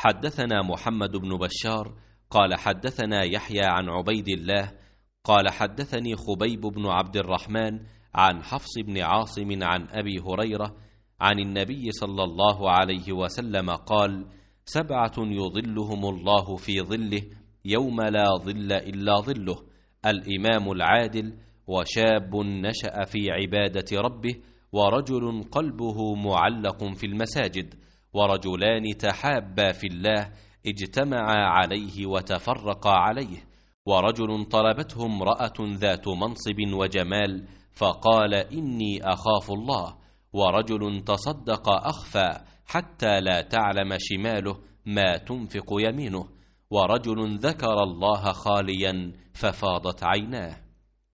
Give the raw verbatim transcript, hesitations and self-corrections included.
حدثنا محمد بن بشار قال حدثنا يحيى عن عبيد الله قال حدثني خبيب بن عبد الرحمن عن حفص بن عاصم عن أبي هريرة عن النبي صلى الله عليه وسلم قال: سبعة يظلهم الله في ظله يوم لا ظل إلا ظله: الإمام العادل، وشاب نشأ في عبادة ربه، ورجل قلبه معلق في المساجد، ورجلان تحابا في الله اجتمعا عليه وتفرقا عليه، ورجل طلبته امرأة ذات منصب وجمال فقال: إني أخاف الله، ورجل تصدق أخفى حتى لا تعلم شماله ما تنفق يمينه، ورجل ذكر الله خاليا ففاضت عيناه.